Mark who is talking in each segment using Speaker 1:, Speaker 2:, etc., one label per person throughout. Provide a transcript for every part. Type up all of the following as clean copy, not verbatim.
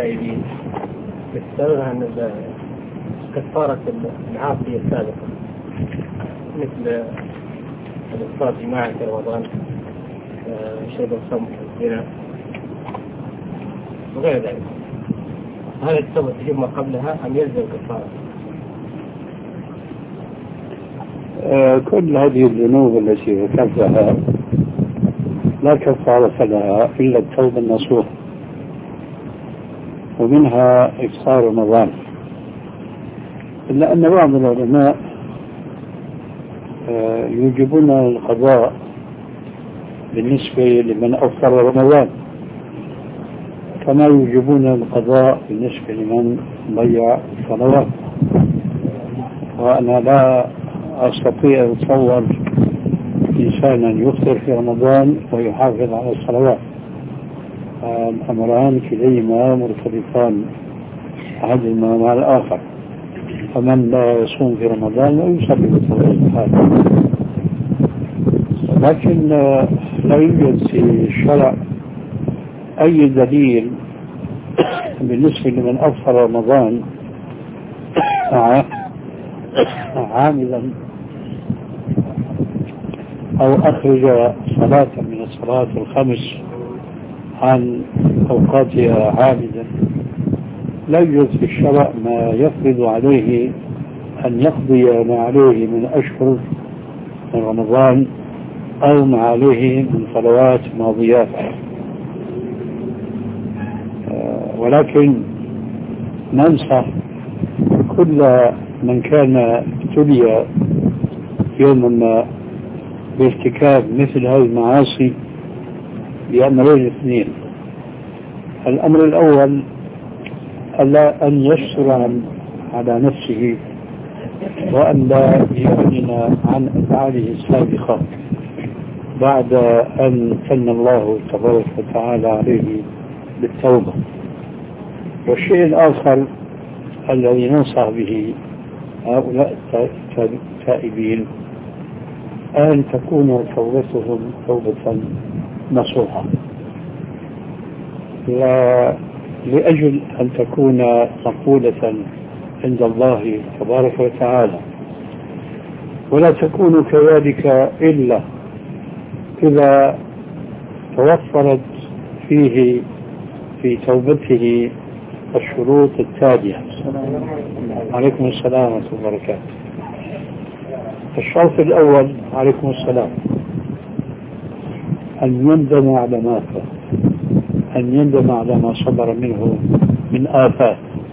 Speaker 1: التائبين يستغنى عن كفارة العاصي السابقة مثل الإفطار جماعي في رمضان، شرب الخمر، الزنا وغير ذلك. هل التوبة تجب ما قبلها أم يلزم كفارة؟
Speaker 2: كل هذه الذنوب التي ذكرتها لا كفارة لها إلا التوبة النصوح، ومنها إفطار رمضان. إلا أن بعض العلماء يوجبون القضاء بالنسبة لمن أفطر رمضان كما يوجبون القضاء بالنسبة لمن ضيع الصلوات. وأنا لا أستطيع أن أتصور إنسانا يفطر في رمضان ويحافظ على الصلوات، الأمران كليهما مرتبطان أحدهما مع الآخر. فمن لا يصوم في رمضان لا يصلي بطبيعة الحال، لكن لا يوجد في الشرع أي دليل بالنسبة لمن أفطر رمضان عاملا أو أخرج صلاة من الصلاة الخمس عن أوقاتها عامدا. لا يوجد في الشرع ما يفرض عليه أن يقضي ما عليه من أشهر من رمضان أو ما عليه من صلوات ماضيات، ولكن ننصح كل من كان ابتلي يوما ما بارتكاب مثل هذه المعاصي بأمرين اثنين. الأمر الأول ألا أن يشتر على نفسه وأن لا يعلن عن أفعاله السابقة بعد أن من الله تبارك وتعالى عليه بالتوبة. والشيء الآخر الذي ننصح به هؤلاء التائبين أن تكون توبتهم توبة نصوحة، لأجل أن تكون مقبولة عند الله تبارك وتعالى، ولا تكون كذلك إلا إذا توفرت فيه في توبته الشروط التالية. عليكم السلام ورحمة الله وبركاته. الشرط الأول عليكم السلام أن يندم على ما فات، أن يندم على ما صدر منه من آفات،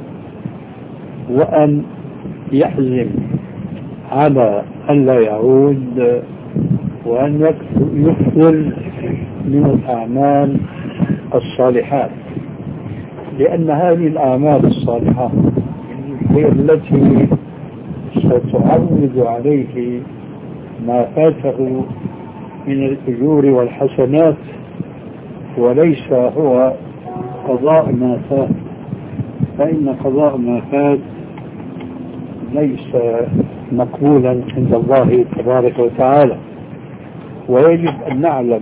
Speaker 2: وأن يحزم على أن لا يعود، وأن يكثر من الأعمال الصالحات، لأن هذه الأعمال الصالحة هي التي ستعوض عليه ما فاته من الأجور والحسنات، وليس هو قضاء ما فات، فإن قضاء ما فات ليس مقبولا عند الله تبارك وتعالى. ويجب أن نعلم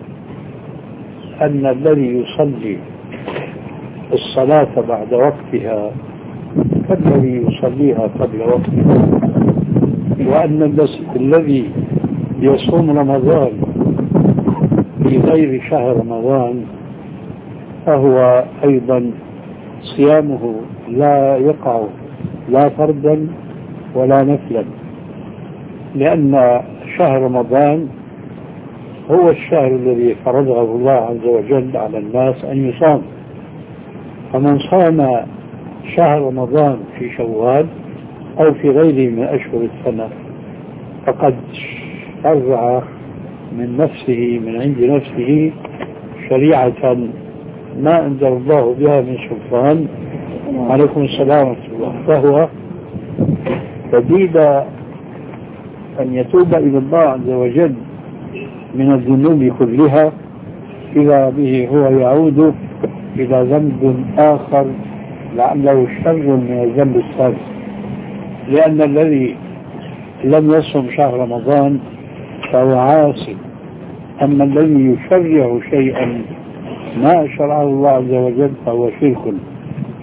Speaker 2: أن الذي يصلي الصلاة بعد وقتها كالذي يصليها قبل وقتها، وأن الذي يصوم رمضان في غير شهر رمضان فهو أيضا صيامه لا يقع لا فردا ولا نفلا، لأن شهر رمضان هو الشهر الذي فرضه الله عز وجل على الناس أن يصام. فمن صام شهر رمضان في شوال أو في غيره من أشهر السنة فقد شرع من نفسه من عند نفسه شريعة ما أنزل الله بها من سلطان. عليكم السلام ورحمة الله. فهو بديد أن يتوب إلى الله عز وجل من الذنوب كلها إذا به هو يعود إلى ذنب آخر لعله شر من الذنب السابق، لأن الذي لم يصم شهر رمضان فهو عاصي، أما الذي يشرع شيئا ما شرعه الله عز وجل فهو شرك.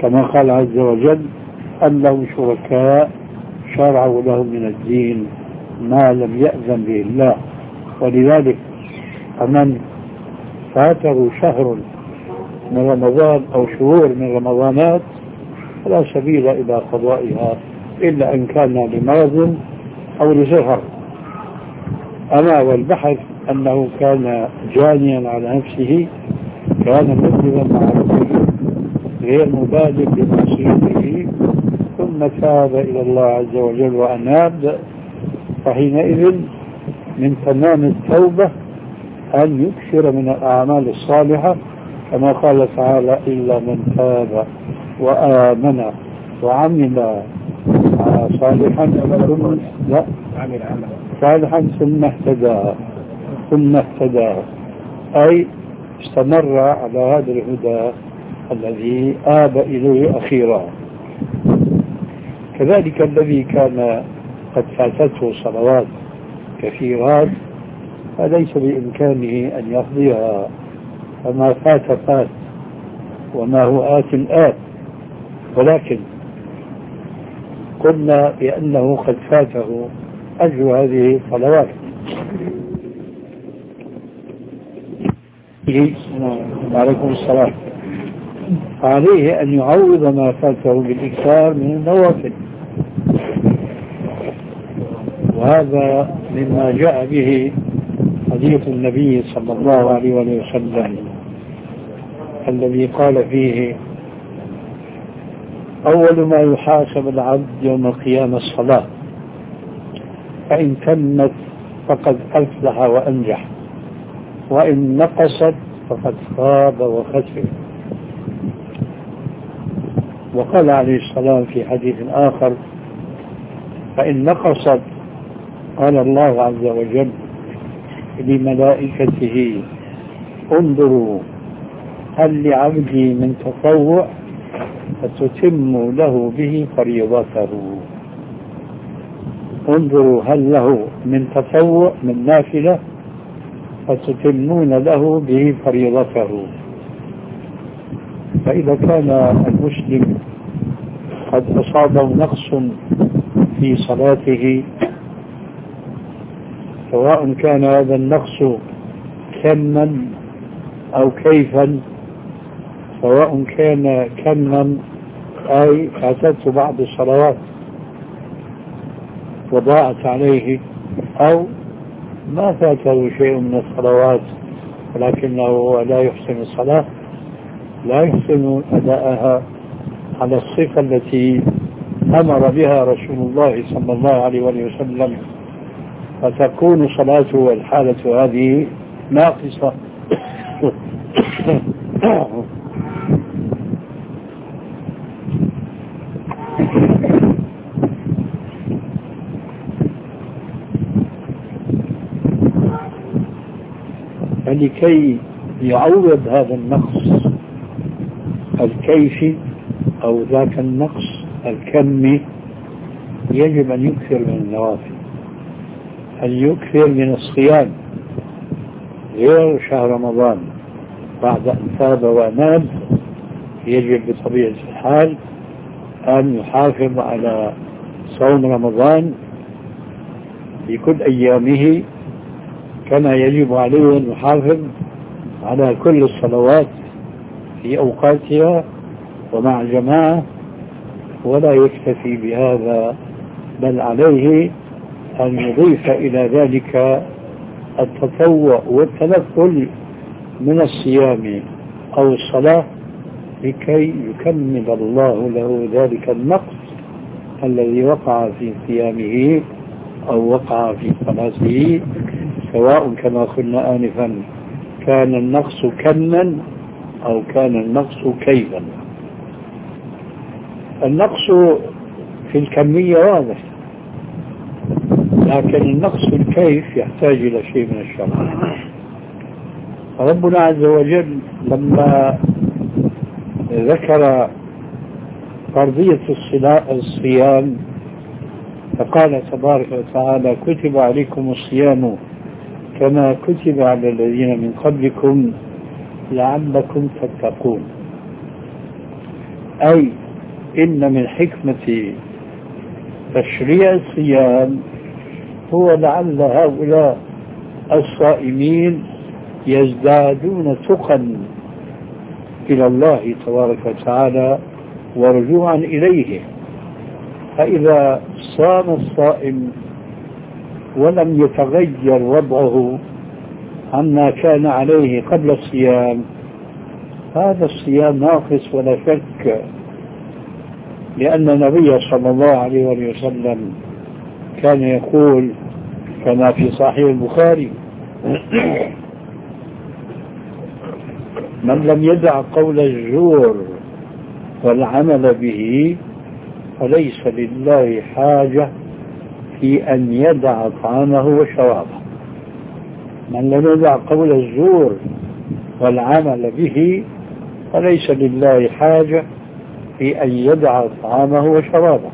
Speaker 2: كما قال عز وجل أن لهم شركاء شرعوا لهم من الدين ما لم يأذن به الله. ولذلك فمن فاته شهر من رمضان أو شهور من رمضانات فلا سبيل إلى قضائها إلا أن كان لمرض أو لسفر. أما والبحث أنه كان جانيا على نفسه، كان مذنبا مع نفسه غير مبالغ بمعصيته، ثم تاب إلى الله عز وجل وأناب، فحينئذ من تمام التوبة أن يكثر من الأعمال الصالحة كما قال تعالى إلا من تاب وآمن وعمل صالحا ثم اهتدى أي استمر على هذا الهدى الذي آب إليه أخيرا. كذلك الذي كان قد فاتته صلوات كثيرات فليس بإمكانه أن يقضيها، فما فات وما هو آت، ولكن قلنا بأنه قد فاته أجر هذه الصلوات. وعليكم السلام. عليه أن يعوض ما فاته بالإكثار من النوافل، وهذا مما جاء به حديث النبي صلى الله عليه وسلم الذي قال فيه أول ما يحاسب العبد يوم القيامة الصلاة، فإن تمت فقد أفلح وأنجح، وإن نقصت فقد خاب وخسر. وقال عليه السلام في حديث آخر فإن نقصت قال الله عز وجل لملائكته انظروا هل لعبدي من تطوع فتتم له به فريضته. انظروا هل له من تطوع من نافلة فتتمون له به فريضته. فإذا كان المسلم قد أصابه نقص في صلاته، سواء كان هذا النقص كما أو كيفا، سواء كان كما أي فاتته بعض الصلوات وضاعت عليه، أو ما فاته شيء من الصلوات ولكنه لا يحسن الصلاة، لا يحسن أداءها على الصفة التي أمر بها رسول الله صلى الله عليه وسلم، فتكون صلاته والحالة هذه ناقصة. فلكي يعوض هذا النقص الكيفي أو ذاك النقص الكمي يجب أن يكثر من النوافل، أن يكثر من الصيام غير شهر رمضان. بعد أن تاب وأناب يجب بطبيعة الحال أن يحافظ على صوم رمضان في كل أيامه، كما يجب عليه أن يحافظ على كل الصلوات في أوقاتها ومع الجماعة، ولا يكتفي بهذا، بل عليه أن يضيف إلى ذلك التطوع والتنفل من الصيام أو الصلاة لكي يكمل الله له ذلك النقص الذي وقع في صيامه أو وقع في صلاته، سواء كما قلنا آنفا كان النقص كما أو كان النقص كيفا. النقص في الكمية واضح، لكن النقص في الكيف يحتاج إلى شيء من الشرع. ربنا عز وجل لما ذكر فرضية الصيام فقال تبارك وتعالى كتب عليكم الصيام كما كتب على الذين من قبلكم لعلكم تتقون، أي إن من حكمة تشريع الصيام هو لعل هؤلاء الصائمين يزدادون تقى إلى الله تبارك وتعالى ورجوعا إليه. فإذا صام الصائم ولم يتغير وضعه عما كان عليه قبل الصيام هذا الصيام ناقص ولا شك، لأن النبي صلى الله عليه وسلم كان يقول كما في صحيح البخاري: من لم يدع قول الزور والعمل به فليس لله حاجة في أن يدع طعامه وشرابه. من لم يدع قول الزور والعمل به فليس لله حاجة في أن يدع طعامه وشرابه.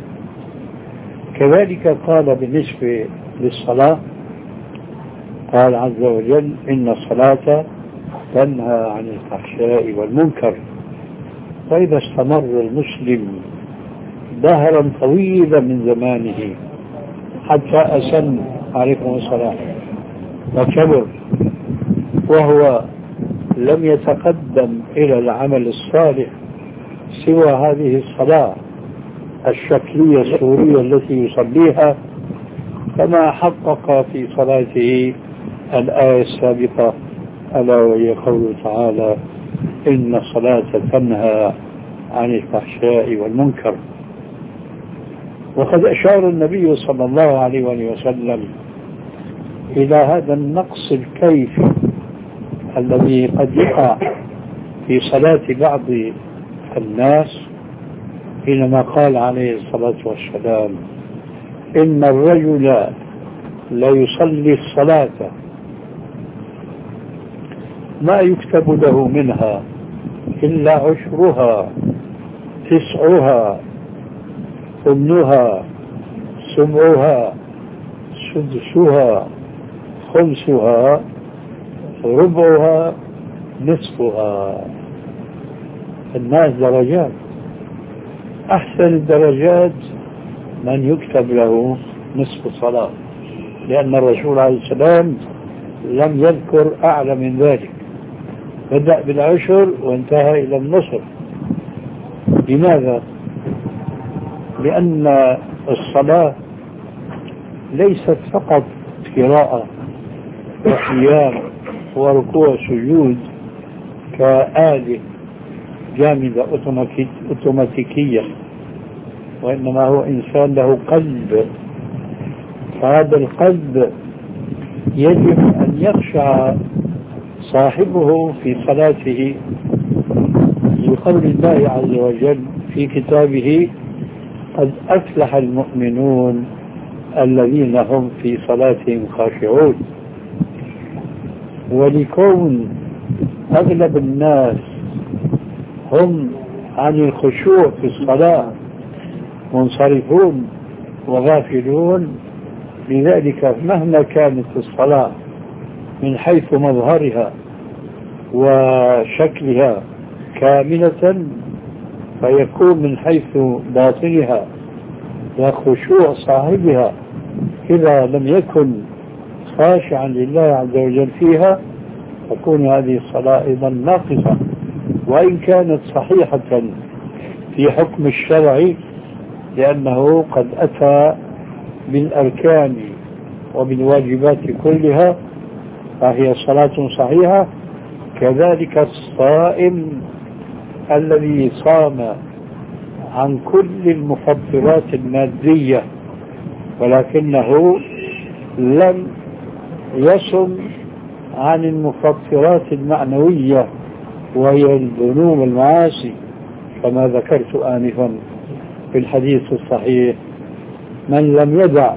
Speaker 2: كذلك قال بالنسبة للصلاة، قال عز وجل: إن الصلاة تنهى عن الفحشاء والمنكر. فإذا استمر المسلم دهرا طويلا من زمانه حتى أسن عليكم السلام وكبر وهو لم يتقدم إلى العمل الصالح سوى هذه الصلاة الشكلية السورية التي يصليها، فما حقق في صلاته الآية السابقة ألا وهي قوله تعالى: إن الصلاة تنهى عن الفحشاء والمنكر. وقد أشار النبي صلى الله عليه وسلم إلى هذا النقص الكيفي الذي قد يقع في صلاة بعض الناس حينما قال عليه الصلاة والسلام: إن الرجل لا يصلي الصلاة ما يكتب له منها إلا عشرها، تسعها، ثمنها، سبعها، سدسها، خمسها، ربعها، نصفها. الناس درجات، أحسن الدرجات من يكتب له نصف الصلاة، لأن الرسول عليه السلام لم يذكر أعلى من ذلك، بدأ بالعشر وانتهى إلى النصف. لماذا؟ لأن الصلاة ليست فقط قراءة وقيام وركوع وسجود كآلة جامدة أوتوماتيكية، وإنما هو إنسان له قلب، فهذا القلب يجب أن يخشع صاحبه في صلاته لقول الله عز وجل في كتابه: قد أفلح المؤمنون الذين هم في صلاتهم خاشعون. ولكون أغلب الناس هم عن الخشوع في الصلاة منصرفون وغافلون، لذلك مهما كانت الصلاة من حيث مظهرها وشكلها كاملة فيكون من حيث باطنها وخشوع صاحبها إذا لم يكن خاشعا لله عز وجل فيها تكون هذه الصلاة أيضا ناقصة، وإن كانت صحيحة في حكم الشرع، لأنه قد أتى بالأركان وبالواجبات كلها فهي صلاة صحيحة. كذلك الصائم الذي صام عن كل المفطرات المادية ولكنه لم يصم عن المفطرات المعنوية وهي الذنوب والمعاصي، كما ذكرت آنفا في الحديث الصحيح: من لم يدع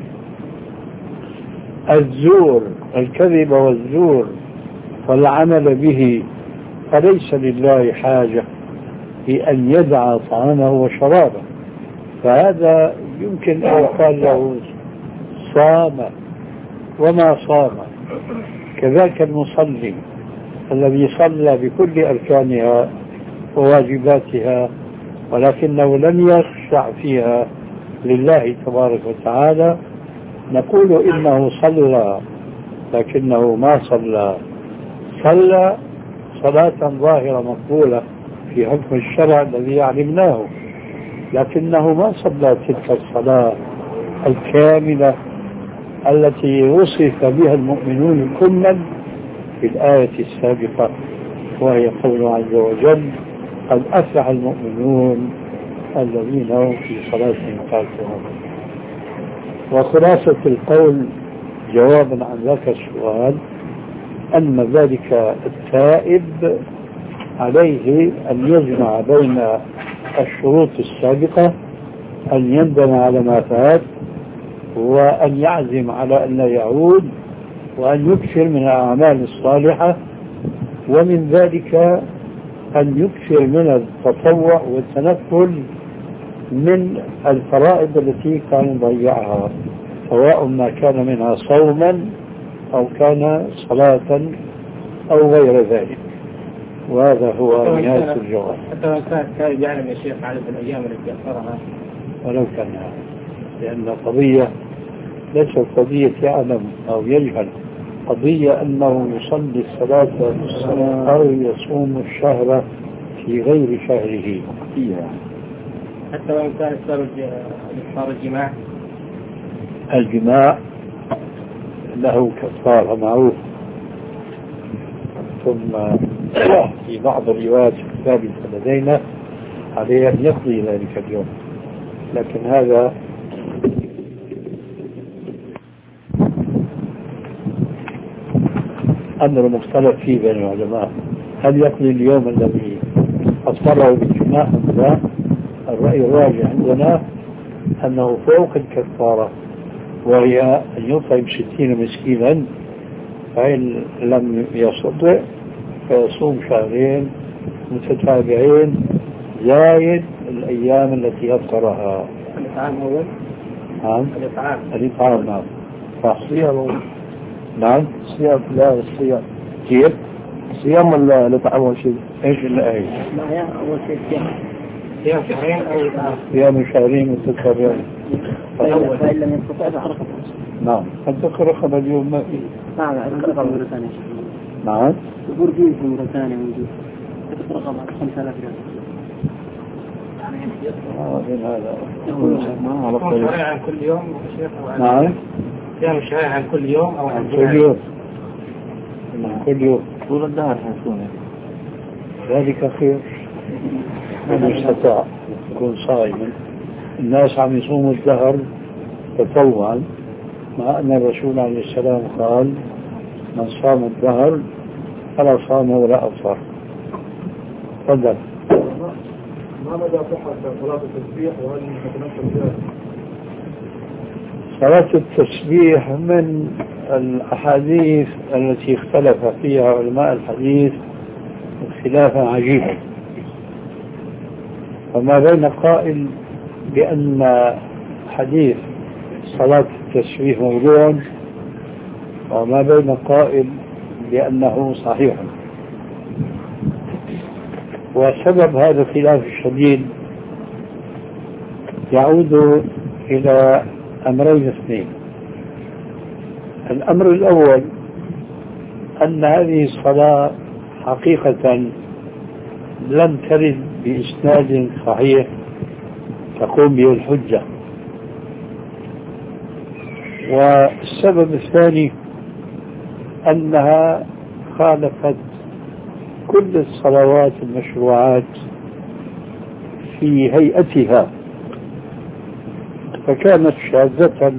Speaker 2: الزور، الكذب والزور والعمل به فليس لله حاجة في أن يدع طعامه وشرابه. فهذا يمكن أن يقال له صام وما صام. كذلك المصلي الذي صلى بكل أركانها وواجباتها ولكنه لم يخشع فيها لله تبارك وتعالى، نقول إنه صلى لكنه ما صلى صلاة ظاهرة مقبولة في حكم الشرع الذي علمناه، لكنه ما صلى تلك الصلاة الكاملة التي وصف بها المؤمنون كلا في الآية السابقة، وهي قوله عز وجل: قد أفلح المؤمنون الذين هم في صلاتهم خاشعون. وخلاصة القول جوابا عن ذاك السؤال أن ذلك التائب عليه أن يجمع بين الشروط السابقة، أن يندم على ما فات، وأن يعزم على أن لا يعود، وأن يكثر من الأعمال الصالحة، ومن ذلك أن يكثر من التطوع والتنفل من الفرائض التي كان يضيعها، سواء ما كان منها صوما أو كان صلاة أو غير ذلك. وهذا هو نهاية الجواب.
Speaker 1: حتى لو كان يعلم يا شيخ عدد الأيام التي أخرها،
Speaker 2: ولو كان، لأن القضية ليست قضية يعلم أو يجهل، قضية أنه يصلي الصلاة أو يصوم الشهر في غير شهره.
Speaker 1: حتى وإن كان إفطار
Speaker 2: الجماع له كفارة معروف. ثم في بعض الروايات الثابتة لدينا عليه أن يقضي ذلك اليوم، لكن هذا أمر مختلف فيه بين العلماء. هل يقضي اليوم الذي أفطره بالجماع أم لا؟ الرأي الراجح عندنا أنه فوق الكفارة، وهي أن يطعم 60 مسكينا، فإن لم يستطع فيصوم شهرين متتابعين زايد الأيام التي أفطرها.
Speaker 1: الإطعام أول؟
Speaker 2: نعم الإطعام. نعم صح.
Speaker 1: صيام.
Speaker 2: نعم
Speaker 1: صيام. لا الصيام.
Speaker 2: كيف؟
Speaker 1: صيام ولا الإطعام أول شيء؟
Speaker 2: إيش الآية؟
Speaker 1: لا أول شيء صيام شهرين أو إطعام.
Speaker 2: صيام شهرين متتابعين.
Speaker 1: فإن لم يستطع فرقة.
Speaker 2: نعم. أنت رقم اليوم ما فيه.
Speaker 1: نعم رقم مرة ثانية.
Speaker 2: نعم.
Speaker 1: يقول فيه مرة ثانية موجود. رقم 5000 ريال.
Speaker 2: هذا
Speaker 1: شهرين عن كل يوم.
Speaker 2: نعم.
Speaker 1: صيام شهرين عن كل يوم أو عن
Speaker 2: كل يوم. كل يوم.
Speaker 1: طول الدهر حيكون
Speaker 2: ذلك خير. من استطاع يكون صائما. الناس عم يصوموا الدهر تطوعا، مع أن الرسول عليه السلام قال: من صام الدهر فلا صام ولا أفطر. تفضل.
Speaker 1: ما مدى صحة صلاة التسبيح وهل تتنفل فيها؟
Speaker 2: صلاة التسبيح من الأحاديث التي اختلف فيها علماء الحديث اختلافا عجيبا، وما بين قائل بأن حديث صلاة التسبيح موضوع، وما بين قائل بأنه صحيح. وسبب هذا الخلاف الشديد يعود إلى أمرين اثنين. الأمر الأول أن هذه الصلاة حقيقة لم ترد بإسناد صحيح تقوم به الحجة. والسبب الثاني أنها خالفت كل الصلوات المشروعات في هيئتها، فكانت شاذة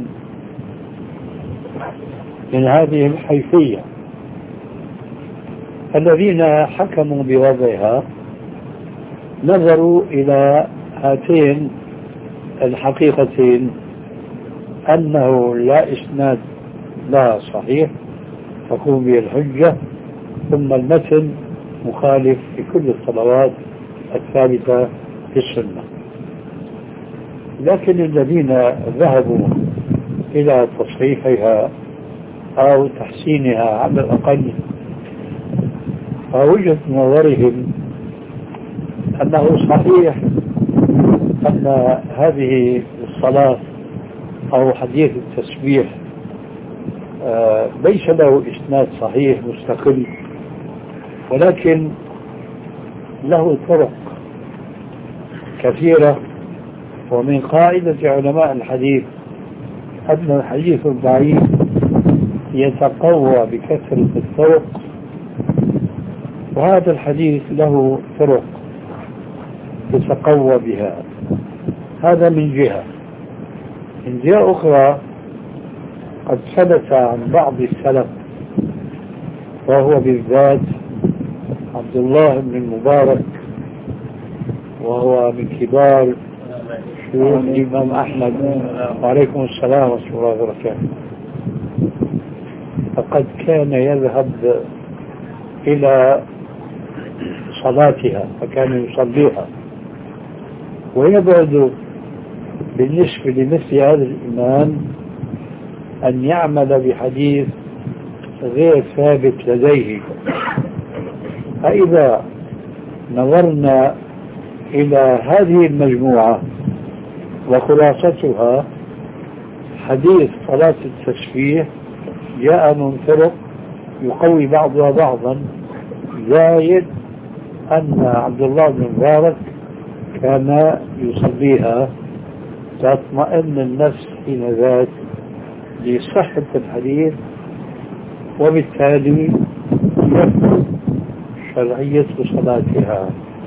Speaker 2: من هذه الحيثية. الذين حكموا بوضعها نظروا إلى هاتين الحقيقتين، أنه لا إسناد لا صحيح تقوم به الحجة، ثم المتن مخالف في كل الصلوات الثابتة في السنة. لكن الذين ذهبوا إلى تصحيحها أو تحسينها على الأقل، فوجهة نظرهم أنه صحيح أن هذه الصلاة أو حديث التسبيح ليس له إسناد صحيح مستقل، ولكن له طرق كثيرة. ومن قاعدة علماء الحديث أن الحديث الضعيف يتقوى بكثرة الطرق، وهذا الحديث له طرق يتقوى بها. هذا من جهة. من جهة أخرى قد ثبت عن بعض السلف، وهو بالذات عبد الله بن المبارك، وهو من كبار شيوخ الإمام أحمد، وعليكم السلام ورحمة الله وبركاته، فقد كان يذهب إلى صلاتها فكان يصليها، ويبعد بالنسبة لمثل هذا الإمام أن يعمل بحديث غير ثابت لديه. فإذا نظرنا إلى هذه المجموعة وخلاصتها، حديث صلاة التسبيح جاء من طرق يقوي بعضها بعضا، زايد أن عبد الله بن مبارك كان يصليها، تطمئن النفس حين ذاك لصحة الحديث، وبالتالي يثبت شرعية صلاتها.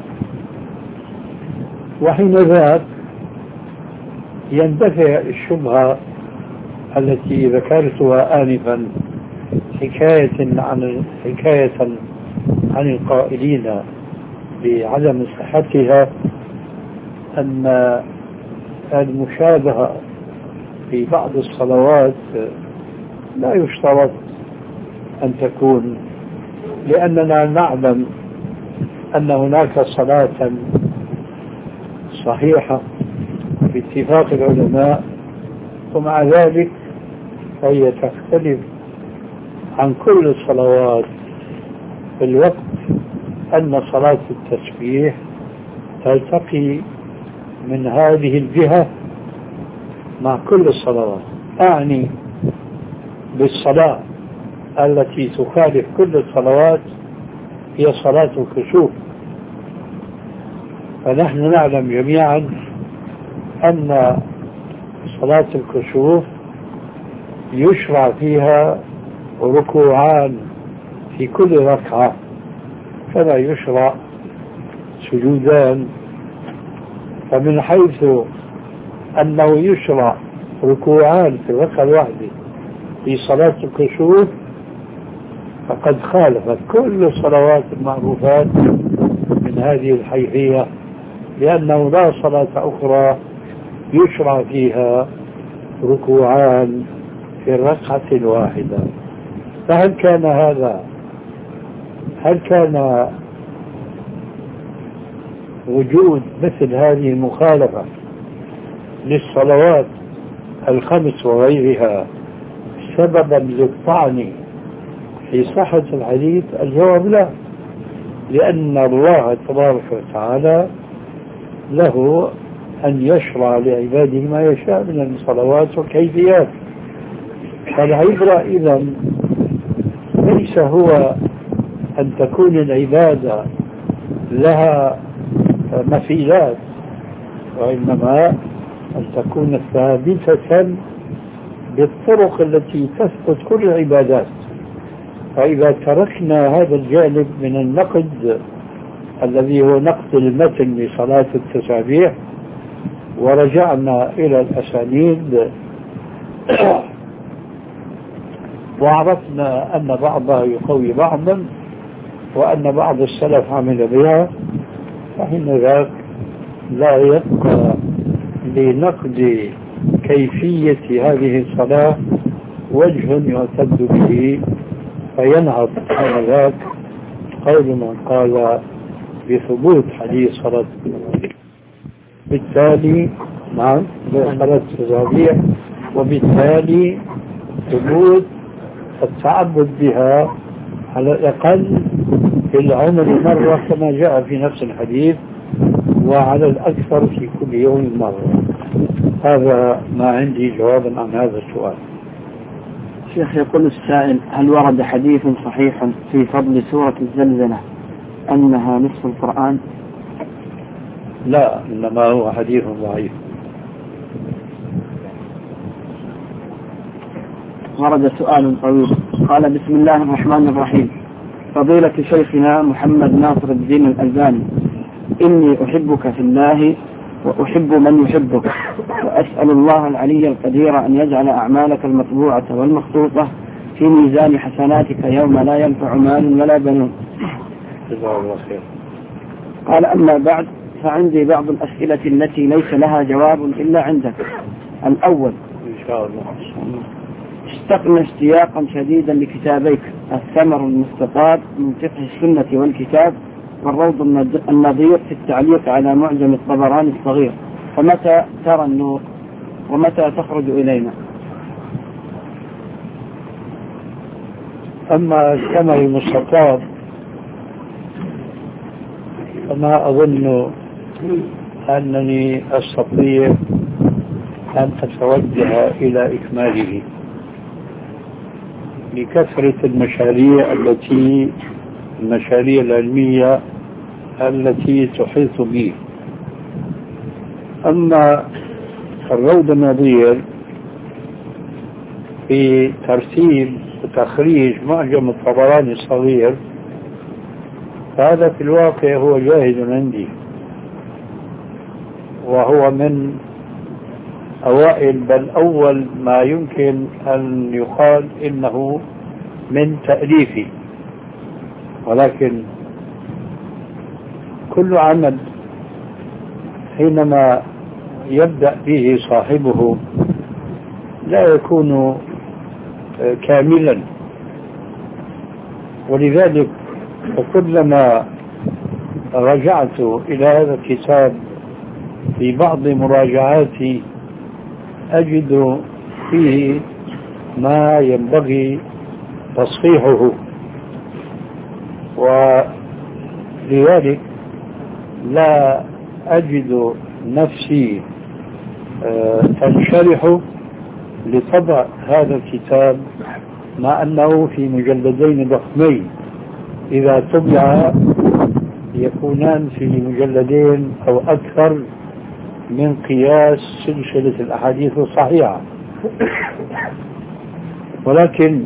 Speaker 2: وحين ذاك يندفع الشبهة التي ذكرتها آنفا حكاية عن القائلين بعدم صحتها، أن المشابهة في بعض الصلوات لا يشترط أن تكون، لأننا نعلم أن هناك صلاة صحيحة باتفاق العلماء، ومع ذلك فهي تختلف عن كل الصلوات في الوقت أن صلاة التسبيح تلتقي من هذه الجهة مع كل الصلوات. أعني بالصلاة التي تخالف كل الصلوات هي صلاة الكسوف، فنحن نعلم جميعا أن صلاة الكسوف يشرع فيها ركوعان في كل ركعة، فلا يشرع سجودان. فمن حيث أنه يشرع ركوعان في الركعة الواحدة في صلاة الكسوف، فقد خالفت كل الصلوات المعروفات من هذه الحيثية، لأنه لا صلاة أخرى يشرع فيها ركوعان في الركعة الواحدة. فهل كان وجود مثل هذه المخالفة للصلوات الخمس وغيرها سببا للطعن في صحة الحديث؟ الجواب لا، لأن الله تبارك وتعالى له أن يشرع لعباده ما يشاء من الصلوات والكيفيات. فالعبرة إذن ليس هو أن تكون العبادة لها مثيلات، وإنما أن تكون ثابتة بالطرق التي تثبت كل العبادات. فإذا تركنا هذا الجانب من النقد الذي هو نقد المتن لصلاة التسابيح ورجعنا إلى الأسانيد وعرفنا أن بعضها يقوي بعضا وأن بعض السلف عمل بها، فحين ذاك لا يبقى لنقد كيفية هذه الصلاة وجه يعتد به، فينهض حين ذاك قول من قال بثبوت حديث صلاة بالتالي مع صلاة التسابيح، وبالتالي ثبوت التعبد بها على الأقل في العمر مرة كما جاء في نفس الحديث، وعلى الأكثر في كل يوم مرة. هذا ما عندي جوابا عن هذا السؤال.
Speaker 3: شيخ، يقول السائل: هل ورد حديث صحيح في فضل سورة الزلزلة أنها نصف القرآن؟
Speaker 2: لا، إنما هو حديث ضعيف.
Speaker 3: ورد سؤال طويل. قال: بسم الله الرحمن الرحيم. فضيلة شيخنا محمد ناصر الدين الألباني، إني أحبك في الله وأحب من يحبك، وأسأل الله العلي القدير أن يجعل أعمالك المطبوعة والمخطوطة في ميزان حسناتك يوم لا ينفع مال ولا بنون.
Speaker 2: جزاه الله خير.
Speaker 3: قال: أما بعد، فعندي بعض الأسئلة التي ليس لها جواب إلا عندك. الأول:
Speaker 2: إن شاء الله.
Speaker 3: اشتقنا اشتياقا شديدا لكتابيك الثمر المستطاب من فقه السنة والكتاب، والروض النظير في التعليق على معجم الطبراني الصغير، فمتى ترى النور ومتى تخرج إلينا؟
Speaker 2: أما الثمر المستطاب فما أظن أنني أستطيع أن أتوجه إلى إكماله لكثرة المشاريع العلمية التي تحيط بي. أما الروض النظير في ترتيب وتخريج معجم الطبراني الصغير فهذا في الواقع هو جاهز عندي، وهو من أوائل بل أول ما يمكن أن يقال إنه من تأليفي. ولكن كل عمل حينما يبدأ به صاحبه لا يكون كاملا، ولذلك كلما رجعت إلى هذا الكتاب في بعض مراجعاتي أجد فيه ما ينبغي تصحيحه، ولذلك لا أجد نفسي تنشرح لطبع هذا الكتاب، مع أنه في مجلدين ضخمين إذا طبع يكونان في مجلدين أو أكثر من قياس سلسلة الأحاديث الصحيحة. ولكن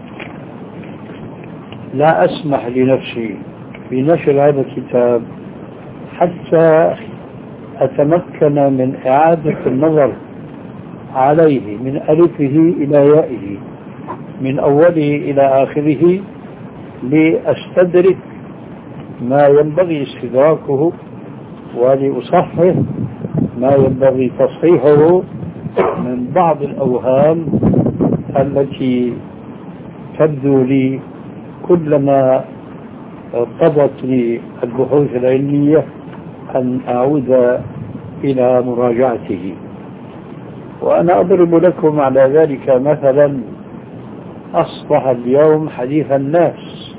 Speaker 2: لا أسمح لنفسي في نشر هذا الكتاب حتى أتمكن من إعادة النظر عليه من ألفه إلى يائه، من أوله إلى آخره، لأستدرك ما ينبغي استدراكه ولأصحح ما ينبغي تصحيحه من بعض الأوهام التي تبدو لي كلما طبت لي البحوث العلمية أن أعود إلى مراجعته. وأنا أضرب لكم على ذلك مثلا أصبح اليوم حديث الناس،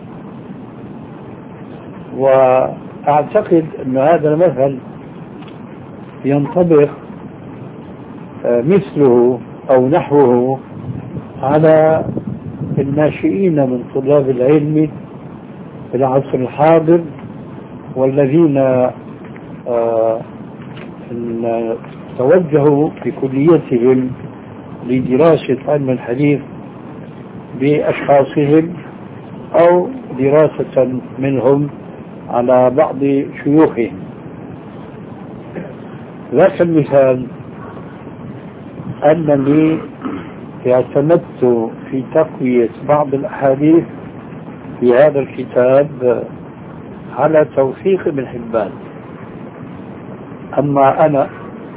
Speaker 2: وأعتقد أن هذا المثل ينطبق مثله أو نحوه على الناشئين من طلاب العلم في العصر الحاضر، والذين توجهوا بكليتهم لدراسة علم الحديث بأشخاصهم أو دراسة منهم على بعض شيوخهم. ذاك المثال أنني اعتمدت في تقوية بعض الأحاديث في هذا الكتاب على توثيق ابن حبان. أما أنا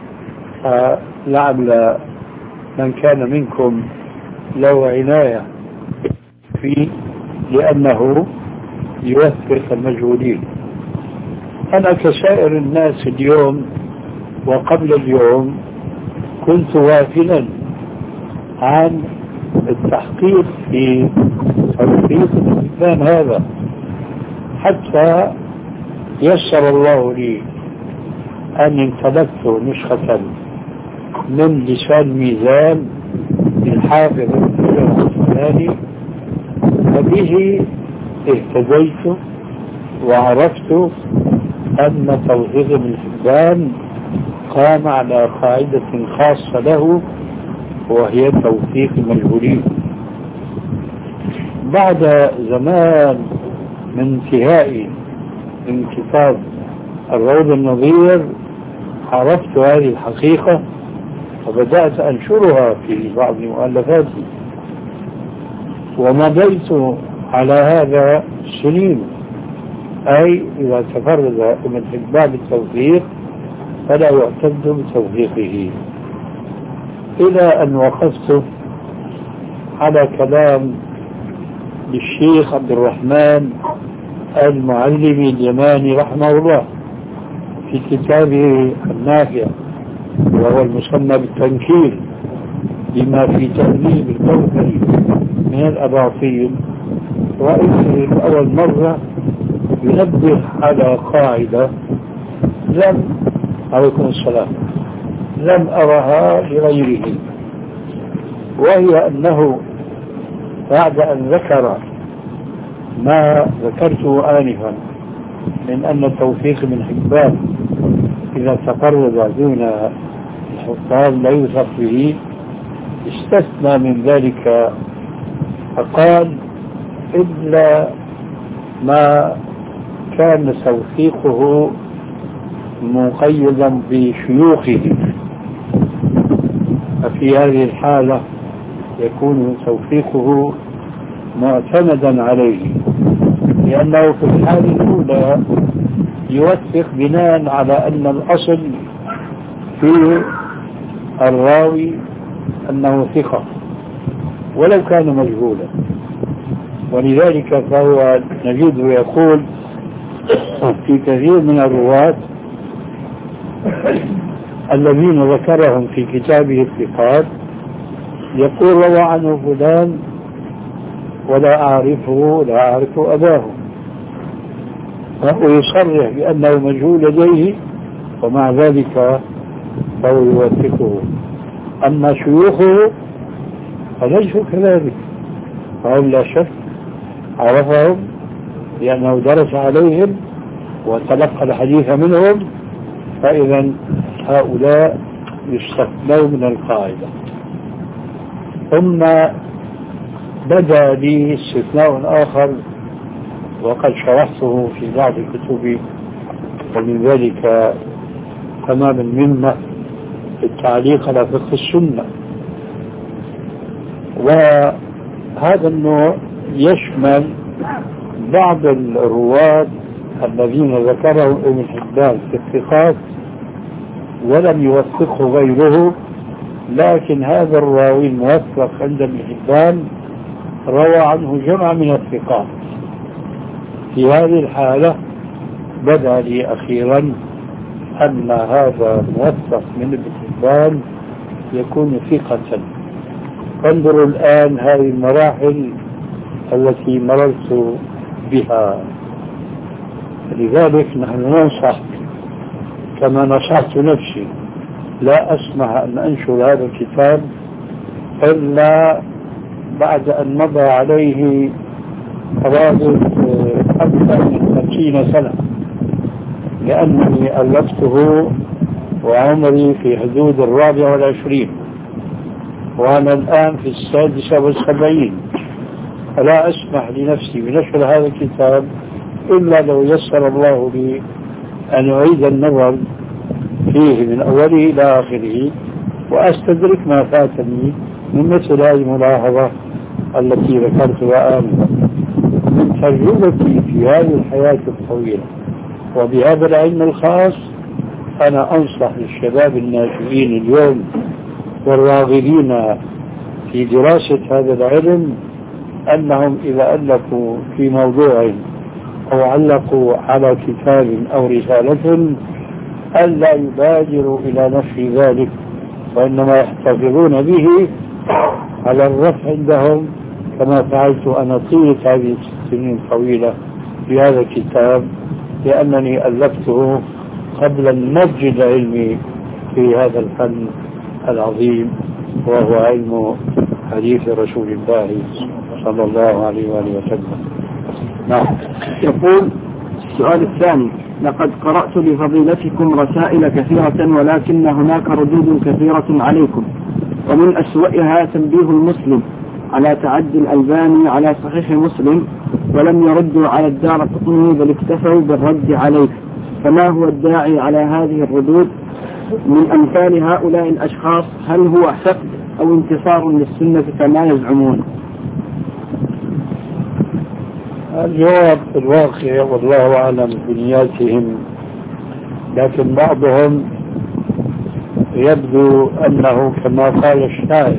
Speaker 2: لعل من كان منكم له عناية فيه لأنه يوثق المجهولين. أنا كسائر الناس اليوم وقبل اليوم كنت غافلا عن التحقيق في توثيق الإسلام هذا، حتى يسر الله لي أن امتلكت نسخة من لسان ميزان للحافظ ابن حجر العسقلاني، وبه اهتديت وعرفت أن توثيق ابن حبان قام على قاعدة خاصة له، وهي توثيق المجهولين. بعد زمان من انتهائي من كتاب الروض النظير عرفت هذه الحقيقة، وبدأت أنشرها في بعض مؤلفاتي، ومضيت على هذا سنين. أي إذا تفرد ابن حبان بالتوثيق فلا يعتد بتوثيقه، إلى أن وقفت على كلام للشيخ عبد الرحمن المعلمي اليماني رحمه الله في كتابه النافع، وهو المسمى بالتنكيل لما في تأليف الكوكري من الأباطيل. رأيته لأول مرة ينبه على قاعدة عليكم السلام لم أرها لغيره، وهي أنه بعد أن ذكر ما ذكرته آنفا من أن توثيق ابن حبان إذا تفرد دون الحفاظ لا يوثق به، استثنى من ذلك فقال إلا ما كان توثيقه مقيدا بشيوخه، ففي هذه الحالة يكون توثيقه معتمدا عليه، لأنه في الحالة الأولى يوثق بناء على أن الأصل في الراوي أنه ثقة ولو كان مجهولا. ولذلك فهو نجده يقول في كثير من الرواة الذين ذكرهم في كتابه الثقات يقول روى عنه فلان ولا أعرفه لا أعرف أباه، فهو يصرح بأنه مجهول لديه ومع ذلك فهو يوثقه. أما شيوخه فليسوا كذلك، فهم لا شك عرفهم لأنه درس عليهم وتلقى الحديث منهم، فإذا هؤلاء يستثنون من القاعدة. ثم بدأ لي استثناء آخر وقد شرحته في بعض كتبي، ومن ذلك تمام المنة التعليق على فقه السنة. وهذا النوع يشمل بعض الرواة الذين ذكرهم ابن حبان في الثقات ولم يوثقه غيره، لكن هذا الراوي الموثق عند ابن حبان روى عنه جمع من الثقات. في هذه الحالة بدا لي أخيرا أن هذا موثق من ابن حبان يكون ثقة. انظروا الآن هذه المراحل التي مررت بها. لذلك نحن ننصح كما نصحت نفسي، لا أسمح أن أنشر هذا الكتاب إلا بعد أن مضى عليه قرابة أكثر من 50 سنة، لأنني ألفته وعمري في حدود 24 وأنا الآن في 76، فلا أسمح لنفسي بنشر هذا الكتاب إلا لو يسر الله لي أن أعيد النظر فيه من أوله إلى آخره وأستدرك ما فاتني من مثل هذه الملاحظة التي ذكرتها آنفا. من تجربتي في هذه الحياة الطويلة وبهذا العلم الخاص، أنا أنصح للشباب الناشئين اليوم والراغبين في دراسة هذا العلم أنهم إذا ألفوا في موضوع أو علقوا على كتاب أو رسالة ألا يبادروا إلى نشر ذلك، وإنما يحتفظون به على الرفع عندهم كما فعلت أنا طيلة هذه السنين الطويلة بهذا الكتاب، لأنني ألفته قبل النضج العلمي في هذا الفن العظيم وهو علم حديث رسول الله صلى الله عليه وآله وسلم. نعم.
Speaker 3: يقول السؤال الثاني: لقد قرأت لفضيلتكم رسائل كثيرة ولكن هناك ردود كثيرة عليكم، ومن أسوأها تنبيه المسلم على تعدي الألباني على صحيح مسلم ولم يردوا على الدارقطني بل اكتفوا بالرد عليه، فما هو الداعي على هذه الردود من أمثال هؤلاء الأشخاص؟ هل هو حقد أو انتصار للسنة كما يزعمون؟
Speaker 2: الجواب في الواقع والله أعلم بنياتهم، لكن بعضهم يبدو أنه كما قال الشاعر: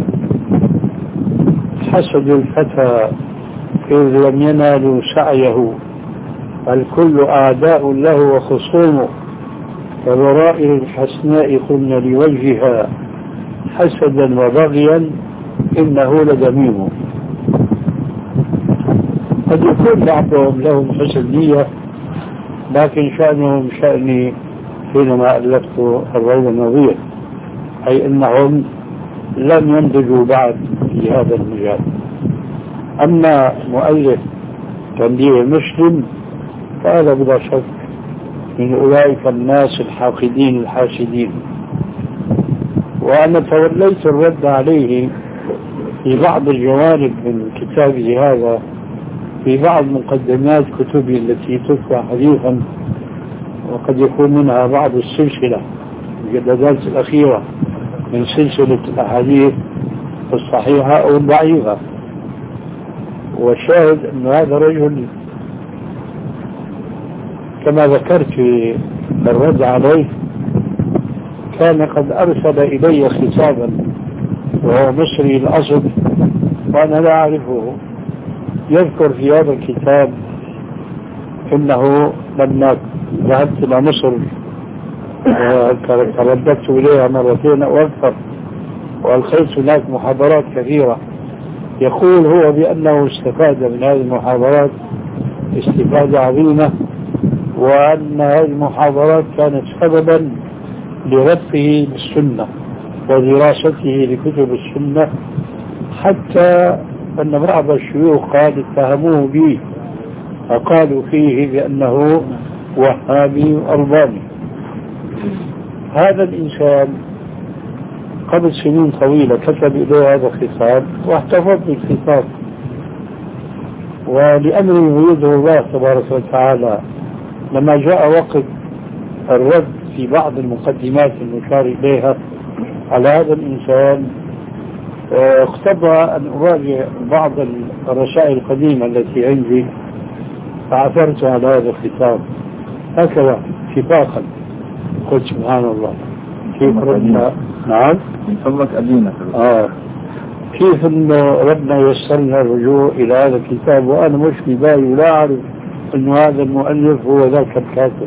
Speaker 2: حسد الفتى إذ لم ينالوا سعيه، الكل أعداء له وخصومه، فالورائر الحسناء قلنا لوجهها حسدا وبغيا إنه لذميم. قد يكون بعضهم لهم حسن نية، لكن شأنهم شأني حينما ألفت الروض النظير، أي أنهم لم ينضجوا بعد في هذا المجال. أما مؤلف تنبيه مسلم فهذا بلا شك من أولئك الناس الحاقدين الحاسدين، وأنا توليت الرد عليه في بعض الجوانب من كتابه هذا في بعض مقدمات كتبه التي تتبع حديثا، وقد يكون منها بعض السلسلة المجلدات الأخيرة من سلسلة الأحاديث الصحيحة أو الضعيفة. والشاهد أن هذا الرجل كما ذكرت في الرد عليه كان قد أرسل إلي خطابا وهو مصري الأصل وأنا لا أعرفه، يذكر في هذا الكتاب إنه لما ذهبت إلى مصر ترددت إليها مرتين أو أكثر وألقيت هناك محاضرات كثيرة، يقول هو بأنه استفاد من هذه المحاضرات استفادة عظيمة، وأن هذه المحاضرات كانت سببا لربطه بالسنة ودراسته لكتب السنة، حتى أن بعض الشيوخ قال اتهموه به فقالوا فيه بأنه وهابي ألباني. هذا الإنسان قبل سنين طويلة كتب إليه هذا الخطاب واحتفظ بالخطاب، ولأمر يريده الله تبارك وتعالى لما جاء وقت الرد في بعض المقدمات المشار إليها على هذا الإنسان اقتضى أن أراجع بعض الرسائل القديمة التي عندي، فعثرت على هذا الخطاب هكذا اتفاقا، قلت سبحان الله كيف ربنا نعم
Speaker 3: فضلك أدينك
Speaker 2: كيف أن ربنا يسرنا الرجوع إلى هذا الكتاب وأنا مش في بالي ولا أعرف أن هذا المؤلف هو ذاك الكاتب.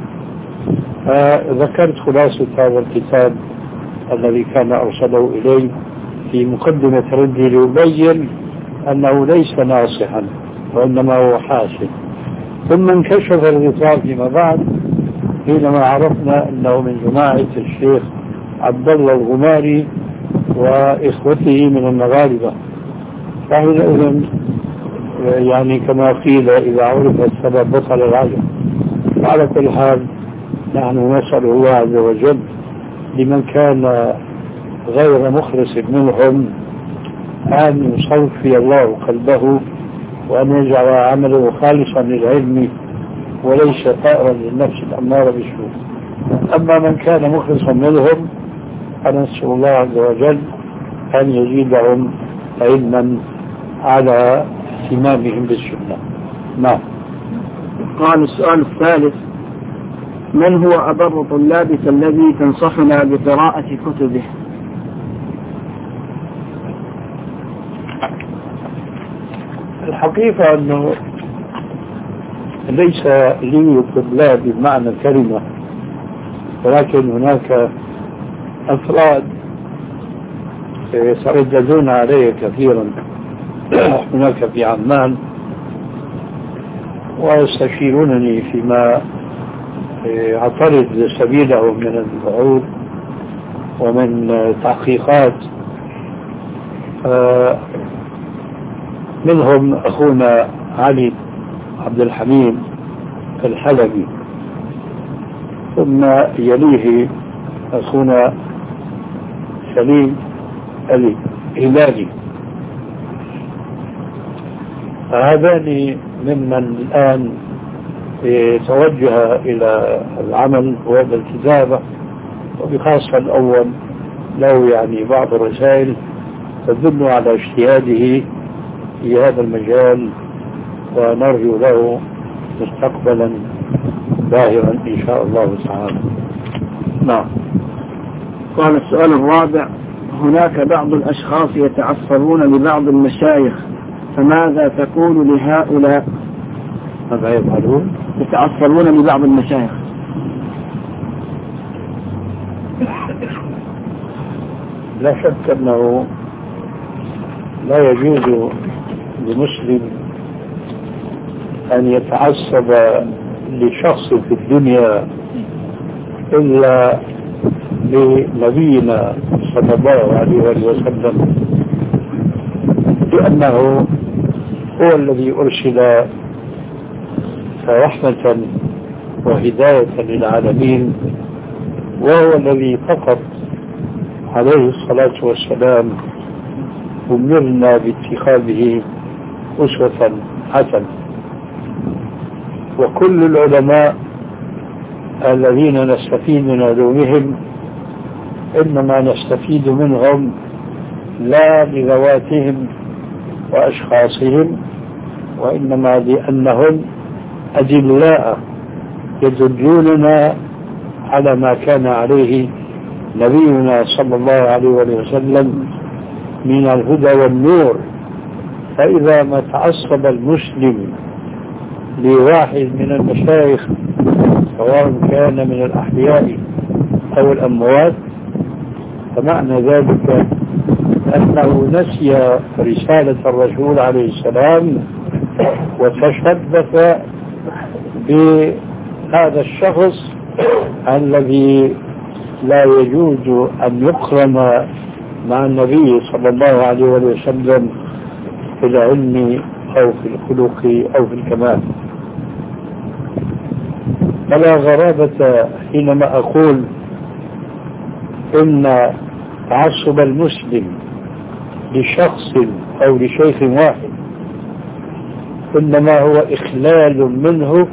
Speaker 2: ذكرت خلاصة هذا الكتاب الذي كان أرسله إلي في مقدمة ردي ليبين أنه ليس ناصحا وإنما هو حاسد، ثم انكشف الغطاء فيما بعد حينما عرفنا أنه من جماعة الشيخ عبد الله الغماري وإخوته من المغاربة، فحينئذ يعني كما قيل إذا عرف السبب بطل العجب. على كل حال نحن نسأل الله عز وجل لمن كان غير مخلص منهم أن يصفي الله قلبه وأن يجعل عمله خالصا للعلم وليس ثائرا للنفس الأمارة بالسوء. أما من كان مخلصا منهم فنسأل الله عز وجل أن يزيدهم علما على اهتمامهم بالسنة. نعم.
Speaker 3: قال السؤال الثالث: من هو أبر طلابك الذي تنصحنا بقراءة كتبه؟
Speaker 2: الحقيقة أنه ليس لي طلاب بمعنى الكلمة، ولكن هناك أفراد يترددون علي كثيرا هناك في عمان ويستشيرونني فيما يعترض سبيله من البعوث ومن تحقيقات. منهم أخونا علي عبد الحميد الحلبي، ثم يليه أخونا سليم الهلالي. هذان ممن الآن توجه إلى العمل والكتابة، وبخاصة الأول له يعني بعض الرسائل تدل على اجتهاده في هذا المجال، ونرجو له مستقبلا باهرا إن شاء الله تعالى.
Speaker 3: نعم. قال السؤال الرابع: هناك بعض الأشخاص يتعصبون لبعض المشايخ، فماذا تقول لهؤلاء؟
Speaker 2: ماذا يفعلون؟
Speaker 3: يتعصبون لبعض المشايخ.
Speaker 2: لا شك أنه لا يجوز لمسلم أن يتعصب لشخص في الدنيا إلا لنبينا صلى الله عليه وسلم، لأنه هو الذي أرسل رحمة وهداية للعالمين، وهو الذي فقط عليه الصلاة والسلام أمرنا باتخاذه أسوة حسنة. وكل العلماء الذين نستفيد من علومهم إنما نستفيد منهم لا لذواتهم وأشخاصهم، وإنما لأنهم أدلاء يدلوننا على ما كان عليه نبينا صلى الله عليه وسلم من الهدى والنور. فإذا ما تعصب المسلم لواحد من المشايخ سواء كان من الأحياء أو الأموات، فمعنى ذلك أنه نسي رسالة الرسول عليه السلام وتشبث بهذا الشخص الذي لا يجوز أن يقرن مع النبي صلى الله عليه وسلم في العلم أو في الخلق أو في الكمال. فلا غرابة حينما أقول إن تعصب المسلم لشخص أو لشيخ واحد إنما هو إخلال منه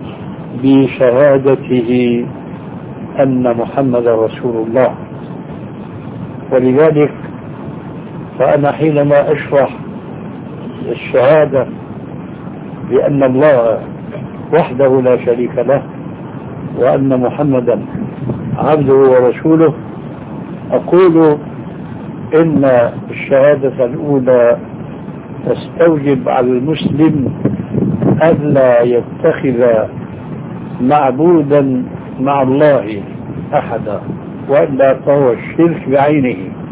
Speaker 2: بشهادته أن محمد رسول الله. ولذلك فأنا حينما أشرح الشهادة بأن الله وحده لا شريك له وأن محمدا عبده ورسوله، أقول إن الشهادة الأولى تستوجب على المسلم ألا يتخذ معبودا مع الله أحدا، وألا فهو الشرك بعينه.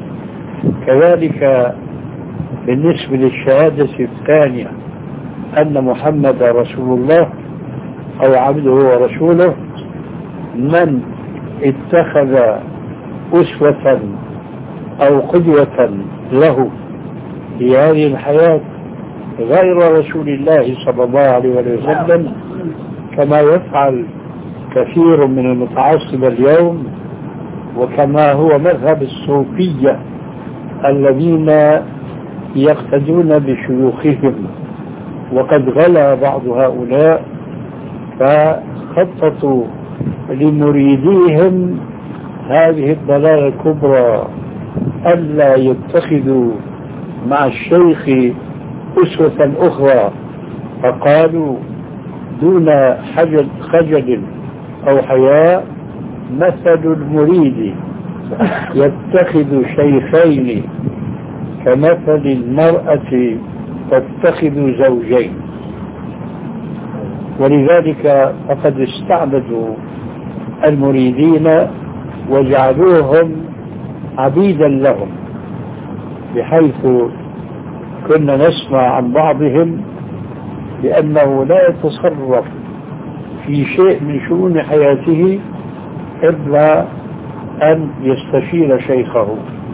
Speaker 2: كذلك بالنسبة للشهادة الثانية أن محمد رسول الله أو عبده ورسوله، من اتخذ أسوة أو قدوة له في هذه الحياة غير رسول الله صلى الله عليه وسلم، كما يفعل كثير من المتعصب اليوم، وكما هو مذهب الصوفية الذين يقتدون بشيوخهم. وقد غلا بعض هؤلاء فخططوا لمريديهم هذه الضلالة الكبرى ألا يتخذوا مع الشيخ أسوة أخرى، فقالوا دون خجل أو حياء مثل المريد يتخذ شيخين كمثل المرأة تتخذ زوجين. ولذلك فقد استعبدوا المريدين وجعلوهم عبيدا لهم، بحيث كنا نسمع عن بعضهم بأنه لا يتصرف في شيء من شؤون حياته إلا أن يستشير شيخه.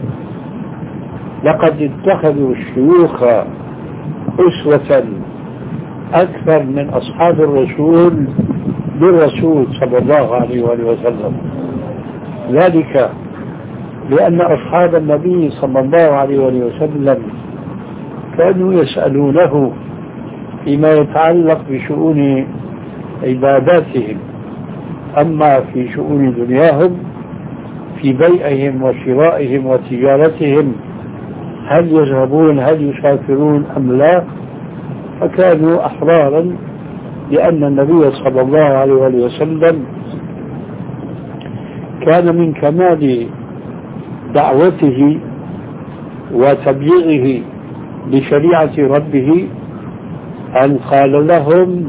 Speaker 2: لقد اتخذوا الشيوخ أسوة أكثر من أصحاب الرسول بالرسول صلى الله عليه وآله وسلم، ذلك لأن أصحاب النبي صلى الله عليه وآله وسلم كانوا يسألونه فيما يتعلق بشؤون عباداتهم، أما في شؤون دنياهم في بيعهم وشرائهم وتجارتهم هل يذهبون هل يسافرون أم لا، فكانوا أحرارا، لأن النبي صلى الله عليه وسلم كان من كمال دعوته وتبليغه لشريعة ربه أن قال لهم: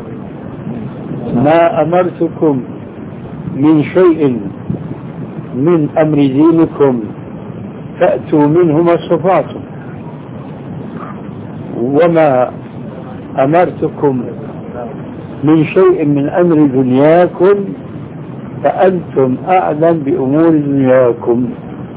Speaker 2: ما أمرتكم من شيء من أمر دينكم فأتوا منه ما استطعتم، وما أمرتكم من شيء من أمر دنياكم فأنتم أعلم بأمور دنياكم.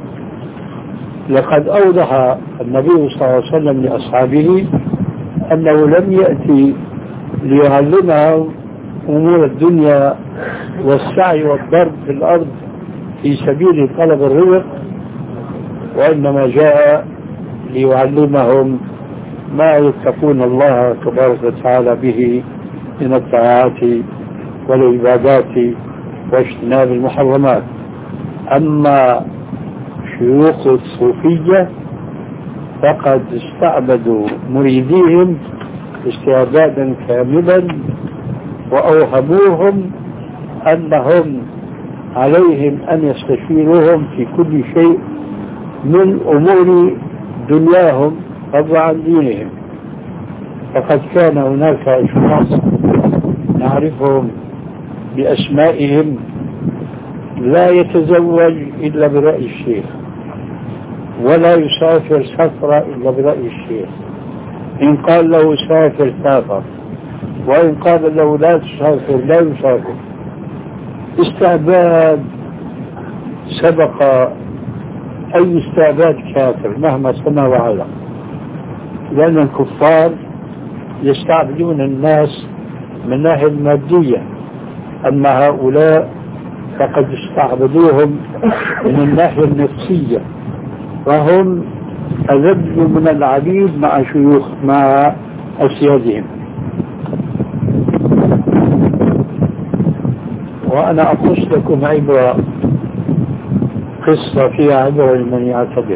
Speaker 2: لقد أوضح النبي صلى الله عليه وسلم لأصحابه أنه لم يأتي ليعلمهم أمور الدنيا والسعي والضرب في الأرض في سبيل طلب الرزق، وإنما جاء ليعلمهم ما يتقون الله تبارك وتعالى به من الطاعات والعبادات واجتناب المحرمات. أما شيوخ الصوفية فقد استعبدوا مريديهم استعبادا كاملا، وأوهموهم أنهم عليهم أن يستشيروهم في كل شيء من أمور دنياهم فضلا عن دينهم. فقد كان هناك أشخاص نعرفهم بأسمائهم لا يتزوج إلا برأي الشيخ، ولا يسافر سفرة إلا برأي الشيخ. إن قال له سافر سافر، وإن قال له لا تسافر لا يسافر. استعباد سبق أي استعباد كافر مهما سمى وعلى، لأن الكفار يستعبدون الناس من الناحية المادية، أما هؤلاء فقد استعبدوهم من الناحية النفسية، فهم أذل من العبيد مع شيوخ مع أسيادهم. وأنا أقص لكم عبرة، قصة فيها عبرة لمن يعتبر.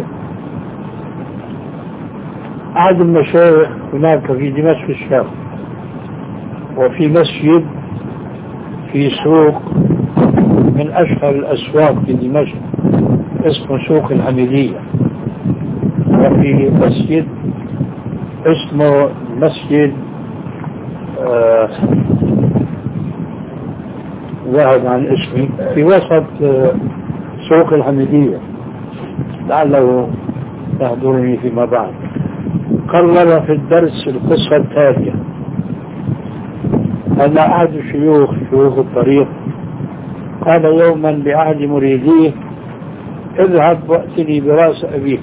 Speaker 2: أحد المشايخ هناك في دمشق الشام، وفي مسجد في سوق من أشهر الأسواق في دمشق اسمه سوق الحميدية، وفي مسجد اسمه مسجد ذهب عن اسمي في وسط سوق الحميدية لعله يحضرني فيما بعد. قرر في الدرس القصة التالية: أن أحد شيوخ الطريق قال يوما لأحد مريديه: اذهب وأتني برأس أبيك.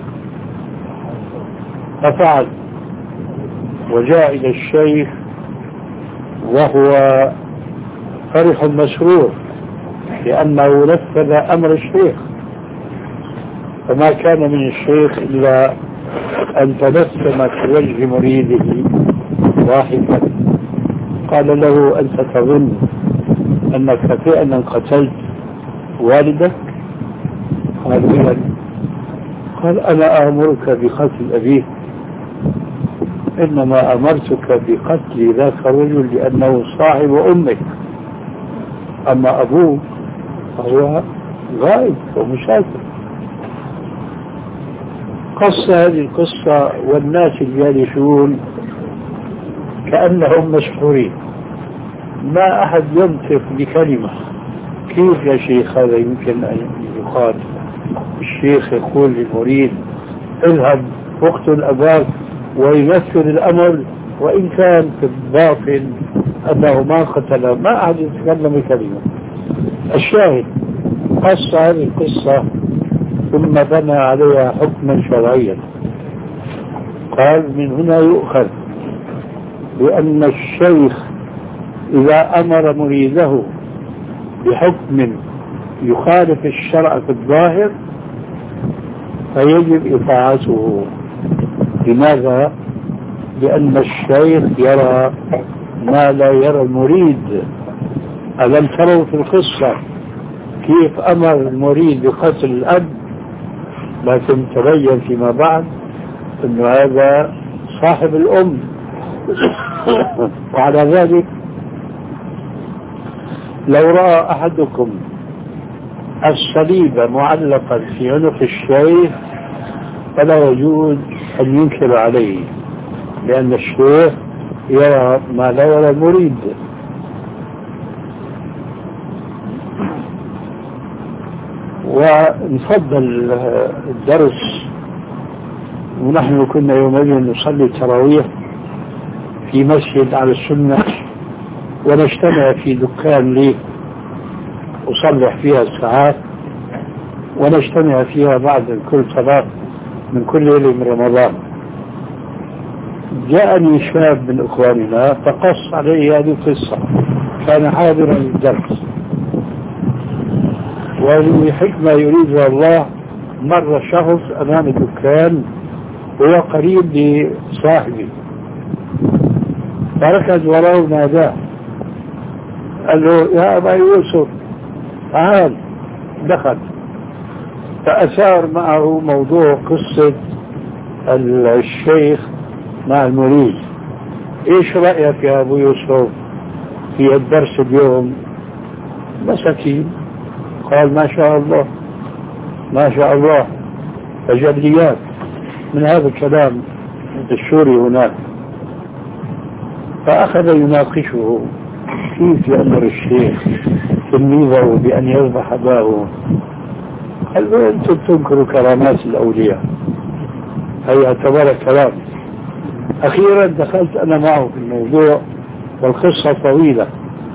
Speaker 2: ففعل، وجاء إلى الشيخ وهو فرح مسرور لأنه نفذ أمر الشيخ، فما كان من الشيخ إلا أن تبسم في وجه مريده ضاحكا. قال له: أنت تظن أنك فعلا قتلت والدك؟ قال: إذن. قال: أنا آمرك بقتل أبيك، إنما أمرتك بقتل ذاك الرجل لأنه صاحب أمك، أما أبوك فهو غائب ومسافر. قص هذه القصة والناس الجالسون كأنهم مسحورين، ما أحد ينطق بكلمة. كيف يا شيخ هذا يمكن أن يقال؟ الشيخ يقول للمريد: اذهب واقتل أباك، وينفذ الأمر وإن كان في الباطن أنه ما قتل، ما أحد يتكلم بكلمة. الشاهد قص هذه القصة ثم بنى عليها حكما شرعيا. قال من هنا يؤخذ بأن الشيخ إذا أمر مريده بحكم يخالف الشرع في الظاهر فيجب إطاعته. لماذا؟ لأن الشيخ يرى ما لا يرى المريد. ألم تروا في القصة كيف أمر المريد بقتل الأب، لكن تبين فيما بعد أن هذا صاحب الأم. وعلى ذلك لو رأى أحدكم الصليب معلقا في عنق الشيخ فلا يجوز أن ينكر عليه، لأن الشيخ يرى ما لا يرى المريد. ونفضل الدرس، ونحن كنا يومئذ نصلي التراويح في مسجد على السنة، ونجتمع في دكان لي أصلح فيها الساعات، ونجتمع فيها بعد كل صلاة من كل ليلة من رمضان. جاءني شاب من إخواننا فقص عليه هذه القصة، كان حاضرا للدرس، ولحكمة يريدها الله مر شخص أمام الدكان هو قريب لصاحبي، فركز وراه وناداه قال له يا أبا يوسف تعال. دخل فأثار معه موضوع قصة الشيخ مع المريد. ايش رأيك يا أبو يوسف في الدرس اليوم؟ مساكين. قال ما شاء الله ما شاء الله، تجليات من هذا الكلام السوري هناك. فأخذ يناقشه كيف يأمر الشيخ تلميذه بأن يذبح أباه. قال له أنتم تنكروا كرامات الأولياء، هي اعتبر كلام. أخيرا دخلت أنا معه في الموضوع والقصة طويلة.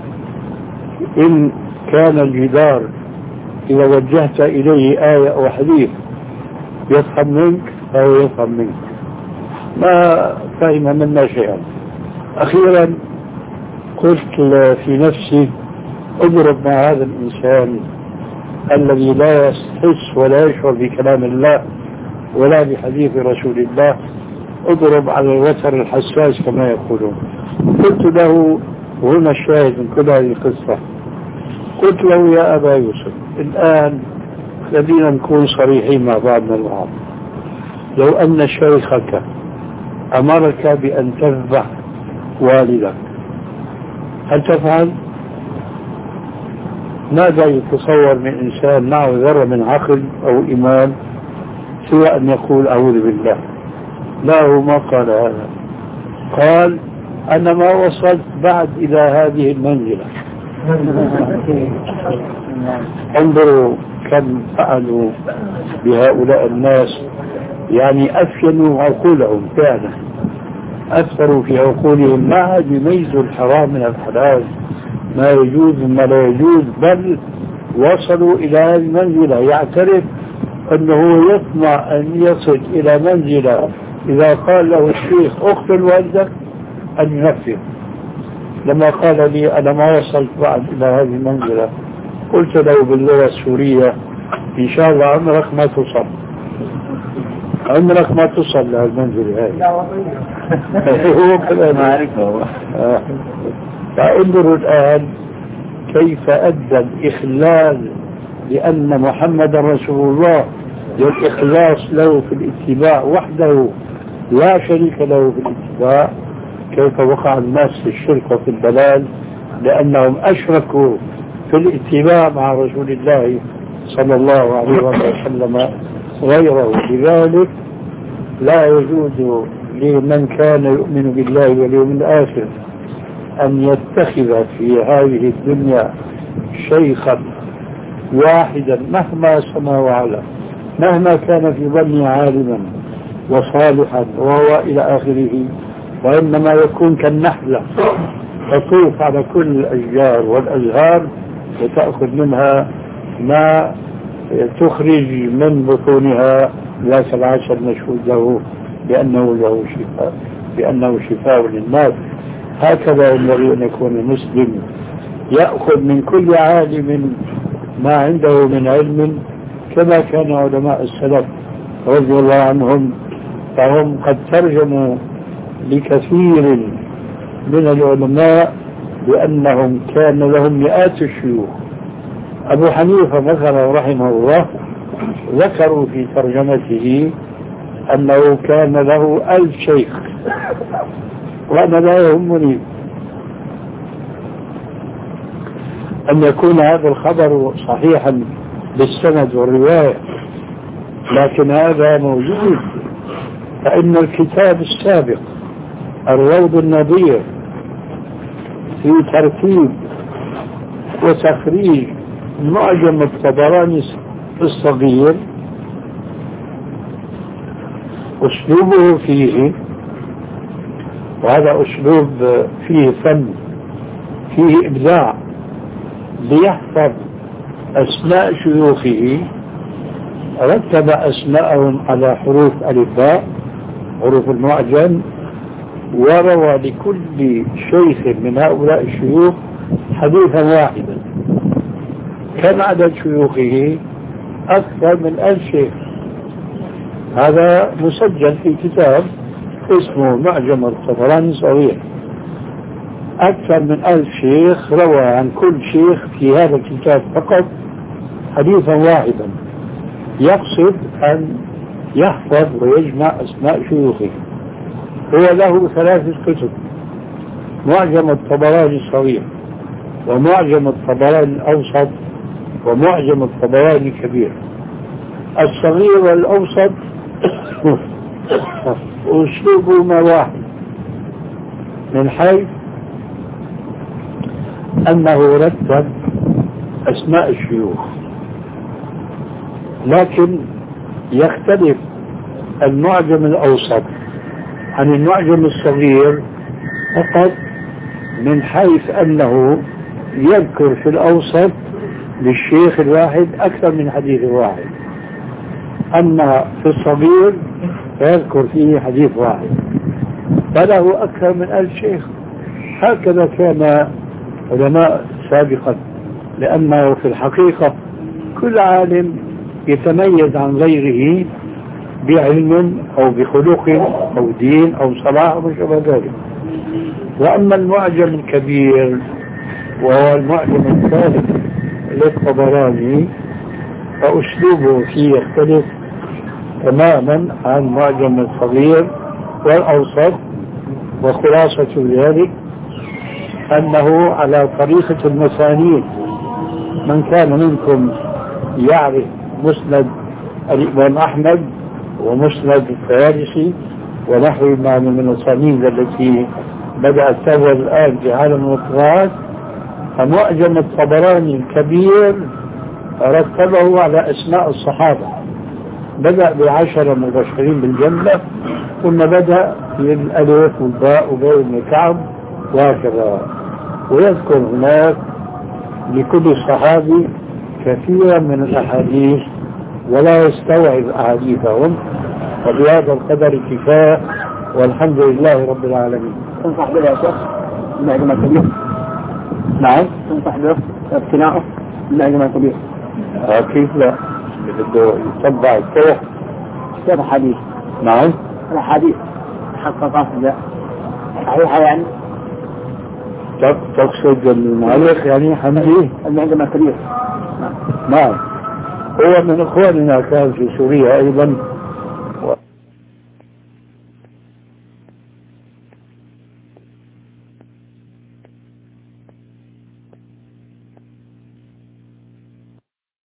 Speaker 2: إن كان الجدار إذا وجهت إليه آية أو حديث يفهم منك فهو يفهم منك، ما فهم منا شيئا. أخيرا قلت في نفسي اضرب مع هذا الإنسان الذي لا يحس ولا يشعر بكلام الله ولا بحديث رسول الله، اضرب على الوتر الحساس كما يقولون. قلت له، وهنا الشاهد من كل هذه القصة، قلت له يا أبا يوسف الآن خلينا نكون صريحين مع بعضنا البعض. لو أن شيخك أمرك بأن تذبح والدك هل تفعل؟ ماذا يتصور من إنسان معه ذرة من عقل أو إيمان سوى أن يقول أعوذ بالله؟ لا، هو ما قال هذا. قال أنا ما وصلت بعد إلى هذه المنزلة. انظروا كم فعلوا بهؤلاء الناس، يعني أفينوا عقولهم فعلا، أثروا في عقولهم، ما عاد يميزوا الحرام من الحلال، ما يجوز مما لا يجوز، بل وصلوا إلى هذه المنزلة. يعترف أنه يطمع أن يصل إلى منزلة إذا قال له الشيخ اقتل والدك أن ينفذ. لما قال لي أنا ما وصلت بعد إلى هذه المنزلة، قلت له باللغة السورية إن شاء الله عمرك ما تصل، عمرك ما تصل لهالمنزلة هاي. هو كذا ما عرفه. فانظروا الآن كيف أدى الإخلال لأن محمد رسول الله والإخلاص له في الاتباع وحده لا شريك له في الاتباع، كيف وقع الناس في الشرك وفي الضلال لأنهم أشركوا في الاتباع مع رسول الله صلى الله عليه وسلم غيره. لذلك لا يجوز لمن كان يؤمن بالله واليوم الآخر أن يتخذ في هذه الدنيا شيخا واحدا مهما سما وعلا، مهما كان في ظنه عالما وصالحا وهو إلى آخره، وإنما يكون كالنحلة تطوف على كل الأشجار والأزهار وتأخذ منها ما تخرج من بطونها لا 17 مشهود له بأنه شفاء، بأنه شفاء للناس. هكذا ينبغي أن يكون المسلم، يأخذ من كل عالم ما عنده من علم، كما كان علماء السلف رضي الله عنهم، فهم قد ترجموا لكثير من العلماء بأنهم كان لهم مئات الشيوخ. أبو حنيفة مثلا رحمه الله ذكروا في ترجمته أنه كان له 1000 شيخ، وأنا لا يهمني أن يكون هذا الخبر صحيحا بالسند والرواية، لكن هذا موجود. فإن الكتاب السابق الروض النظير في ترتيب وتخريج معجم الطبراني الصغير أسلوبه فيه، وهذا أسلوب فيه فن فيه إبداع، ليحفظ أسماء شيوخه رتب أسماءهم على حروف ألفاء، حروف المعجم، وروى لكل شيخ من هؤلاء الشيوخ حديثا واحدا. كم عدد شيوخه؟ أكثر من 1000 شيخ. هذا مسجل في كتاب اسمه معجم الطبراني الصغير. أكثر من 1000 شيخ روى عن كل شيخ في هذا الكتاب فقط حديثا واحدا، يقصد أن يحفظ ويجمع أسماء شيوخه. هو له 3 كتب: معجم الطبراني الصغير، ومعجم الطبراني الأوسط، ومعجم الطبراني الكبير. الصغير والأوسط أسلوبهما واحد، من حيث أنه رتب أسماء الشيوخ، لكن يختلف المعجم الأوسط عن المعجم الصغير فقط من حيث أنه يذكر في الأوسط للشيخ الواحد أكثر من حديث واحد، أما في الصغير فيذكر فيه حديث واحد، فله أكثر من 1000 شيخ. هكذا كان علماء سابقا، لأنه في الحقيقة كل عالم يتميز عن غيره بعلم أو بخلق أو دين أو صلاح أو شبه ذلك. وأما المعجم الكبير وهو المعجم الثالث للطبراني فأسلوبه فيه يختلف تماما عن المعجم الصغير والأوسط، وخلاصة ذلك أنه على طريقة المسانيد. من كان منكم يعرف مسند الإمام أحمد ومسند الطيالسي ونحوهما من المسانيد التي بدأت تظهر الآن في عالم القراءات، فمعجم الطبراني الكبير رتبه على أسماء الصحابة، بدأ ب10 مبشرين بالجنة، ثم بدأ بالألف والباء وباء بن كعب وهكذا، ويذكر هناك لكل صحابي كثيرا من الأحاديث ولا يستوعب أحاديثهم، وبهذا القدر كفاية، والحمد لله رب العالمين.
Speaker 3: تنصح به يا شيخ المعجم الكبير؟
Speaker 2: نعم.
Speaker 3: تنصح به ابتناؤه المعجم الكبير؟
Speaker 2: كيف لا؟ بده يتبع الصحيح.
Speaker 3: كيف الحديث؟
Speaker 2: نعم.
Speaker 3: الحديث حققت صحيحة يعني؟
Speaker 2: تقصد المؤلف يعني حمدي؟
Speaker 3: المعجم الكبير.
Speaker 2: نعم. هو من إخواننا كان في سوريا أيضا